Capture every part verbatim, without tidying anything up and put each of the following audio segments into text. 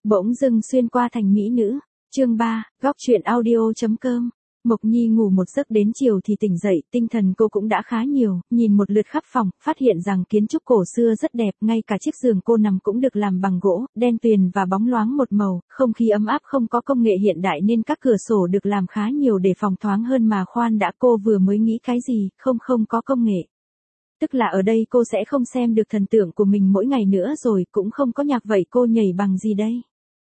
Bỗng dưng xuyên qua thành mỹ nữ. Chương ba, góc truyện audio.com. Mộc Nhi ngủ một giấc đến chiều thì tỉnh dậy, tinh thần cô cũng đã khá nhiều, nhìn một lượt khắp phòng, phát hiện rằng kiến trúc cổ xưa rất đẹp, ngay cả chiếc giường cô nằm cũng được làm bằng gỗ, đen tuyền và bóng loáng một màu, không khí ấm áp, không có công nghệ hiện đại nên các cửa sổ được làm khá nhiều để phòng thoáng hơn mà khoan đã, cô vừa mới nghĩ cái gì, không không có công nghệ. Tức là ở đây cô sẽ không xem được thần tượng của mình mỗi ngày nữa rồi, cũng không có nhạc, vậy cô nhảy bằng gì đây?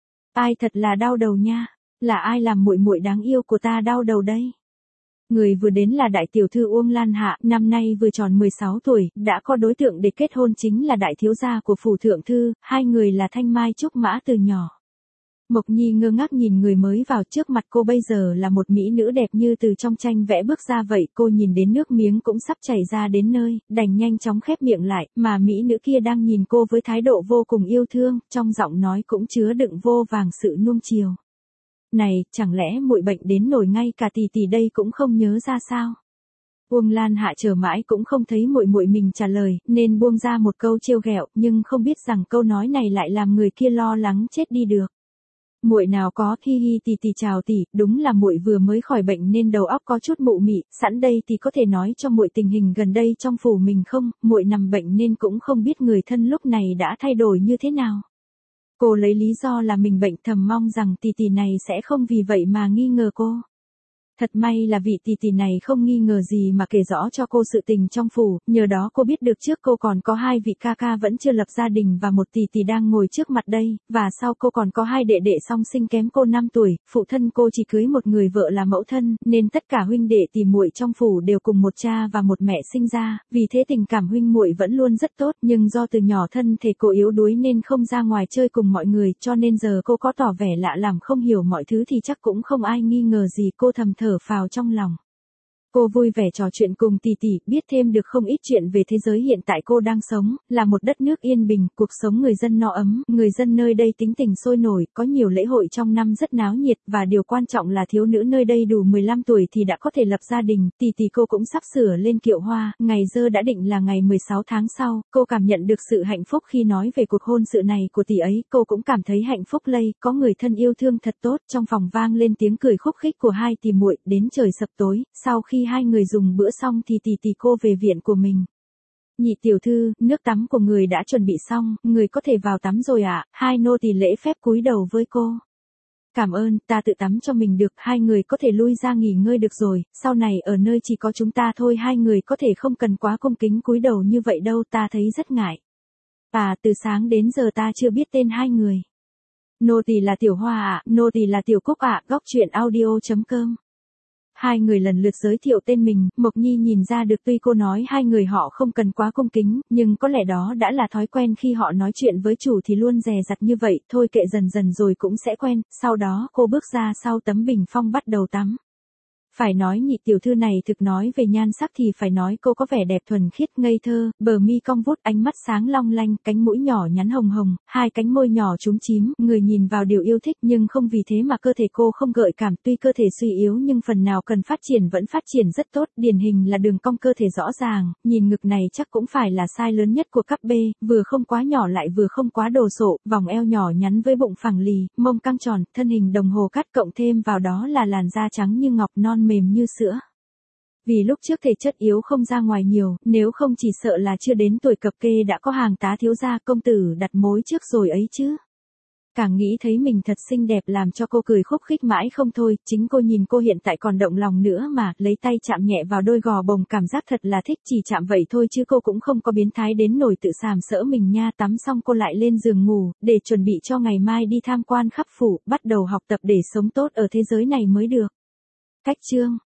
Ai thật là đau đầu nha. Là ai làm muội muội đáng yêu của ta đau đầu đây? Người vừa đến là đại tiểu thư Uông Lan Hạ, năm nay vừa tròn mười sáu tuổi, đã có đối tượng để kết hôn, chính là đại thiếu gia của phủ thượng thư, hai người là thanh mai trúc mã từ nhỏ. Mộc Nhi ngơ ngác nhìn người mới vào trước mặt cô, bây giờ là một mỹ nữ đẹp như từ trong tranh vẽ bước ra vậy, cô nhìn đến nước miếng cũng sắp chảy ra đến nơi, đành nhanh chóng khép miệng lại, mà mỹ nữ kia đang nhìn cô với thái độ vô cùng yêu thương, trong giọng nói cũng chứa đựng vô vàng sự nuông chiều. Này, chẳng lẽ muội bệnh đến nổi ngay cả tỷ tỷ đây cũng không nhớ ra sao? Uông Lan Hạ chờ mãi cũng không thấy muội muội mình trả lời, nên buông ra một câu trêu ghẹo, nhưng không biết rằng câu nói này lại làm người kia lo lắng chết đi được. Muội nào có, hi hi tỷ tỷ chào tỷ, đúng là muội vừa mới khỏi bệnh nên đầu óc có chút mụ mị, sẵn đây thì có thể nói cho muội tình hình gần đây trong phủ mình không, muội nằm bệnh nên cũng không biết người thân lúc này đã thay đổi như thế nào. Cô lấy lý do là mình bệnh, thầm mong rằng tỷ tỷ này sẽ không vì vậy mà nghi ngờ cô. Thật may là vị tỷ tỷ này không nghi ngờ gì mà kể rõ cho cô sự tình trong phủ, nhờ đó cô biết được trước cô còn có hai vị ca ca vẫn chưa lập gia đình và một tỷ tỷ đang ngồi trước mặt đây, và sau cô còn có hai đệ đệ song sinh kém cô năm tuổi, phụ thân cô chỉ cưới một người vợ là mẫu thân, nên tất cả huynh đệ tỷ muội trong phủ đều cùng một cha và một mẹ sinh ra, vì thế tình cảm huynh muội vẫn luôn rất tốt, nhưng do từ nhỏ thân thể cô yếu đuối nên không ra ngoài chơi cùng mọi người, cho nên giờ cô có tỏ vẻ lạ lắm không hiểu mọi thứ thì chắc cũng không ai nghi ngờ gì, cô thầm thở phào trong lòng. Cô vui vẻ trò chuyện cùng tỷ tỷ, biết thêm được không ít chuyện về thế giới hiện tại cô đang sống, là một đất nước yên bình, cuộc sống người dân no ấm, người dân nơi đây tính tình sôi nổi, có nhiều lễ hội trong năm rất náo nhiệt, và điều quan trọng là thiếu nữ nơi đây đủ mười lăm tuổi thì đã có thể lập gia đình, tỷ tỷ cô cũng sắp sửa lên kiệu hoa, ngày dơ đã định là ngày mười sáu tháng sau, cô cảm nhận được sự hạnh phúc khi nói về cuộc hôn sự này của tỷ ấy, cô cũng cảm thấy hạnh phúc lây, có người thân yêu thương thật tốt, trong phòng vang lên tiếng cười khúc khích của hai tỷ muội, đến trời sập tối, sau khi hai người dùng bữa xong thì tỷ tỷ cô về viện của mình. Nhị tiểu thư, nước tắm của người đã chuẩn bị xong, người có thể vào tắm rồi ạ, à? Hai nô tỳ lễ phép cúi đầu với cô. Cảm ơn, ta tự tắm cho mình được, hai người có thể lui ra nghỉ ngơi được rồi, sau này ở nơi chỉ có chúng ta thôi, hai người có thể không cần quá cung kính cúi đầu như vậy đâu, ta thấy rất ngại. À, từ sáng đến giờ ta chưa biết tên hai người. Nô tỳ là Tiểu Hoa ạ, à, nô tỳ là Tiểu Cúc ạ, à, góc truyện audio.com. Hai người lần lượt giới thiệu tên mình, Mộc Nhi nhìn ra được tuy cô nói hai người họ không cần quá cung kính, nhưng có lẽ đó đã là thói quen khi họ nói chuyện với chủ thì luôn dè dặt như vậy, thôi kệ dần dần rồi cũng sẽ quen, sau đó cô bước ra sau tấm bình phong bắt đầu tắm. Phải nói nhị tiểu thư này thực nói về nhan sắc thì phải nói cô có vẻ đẹp thuần khiết ngây thơ, bờ mi cong vút, ánh mắt sáng long lanh, cánh mũi nhỏ nhắn hồng hồng, hai cánh môi nhỏ chúm chím, người nhìn vào điều yêu thích nhưng không vì thế mà cơ thể cô không gợi cảm, tuy cơ thể suy yếu nhưng phần nào cần phát triển vẫn phát triển rất tốt, điển hình là đường cong cơ thể rõ ràng, nhìn ngực này chắc cũng phải là size lớn nhất của cấp B, vừa không quá nhỏ lại vừa không quá đồ sộ, vòng eo nhỏ nhắn với bụng phẳng lì, mông căng tròn, thân hình đồng hồ cát cộng thêm vào đó là làn da trắng như ngọc, non mềm như sữa. Vì lúc trước thể chất yếu không ra ngoài nhiều, nếu không chỉ sợ là chưa đến tuổi cập kê đã có hàng tá thiếu gia công tử đặt mối trước rồi ấy chứ. Càng nghĩ thấy mình thật xinh đẹp làm cho cô cười khúc khích mãi không thôi, chính cô nhìn cô hiện tại còn động lòng nữa mà, lấy tay chạm nhẹ vào đôi gò bồng cảm giác thật là thích, chỉ chạm vậy thôi chứ cô cũng không có biến thái đến nổi tự sàm sỡ mình nha. Tắm xong cô lại lên giường ngủ, để chuẩn bị cho ngày mai đi tham quan khắp phủ, bắt đầu học tập để sống tốt ở thế giới này mới được. Cách chương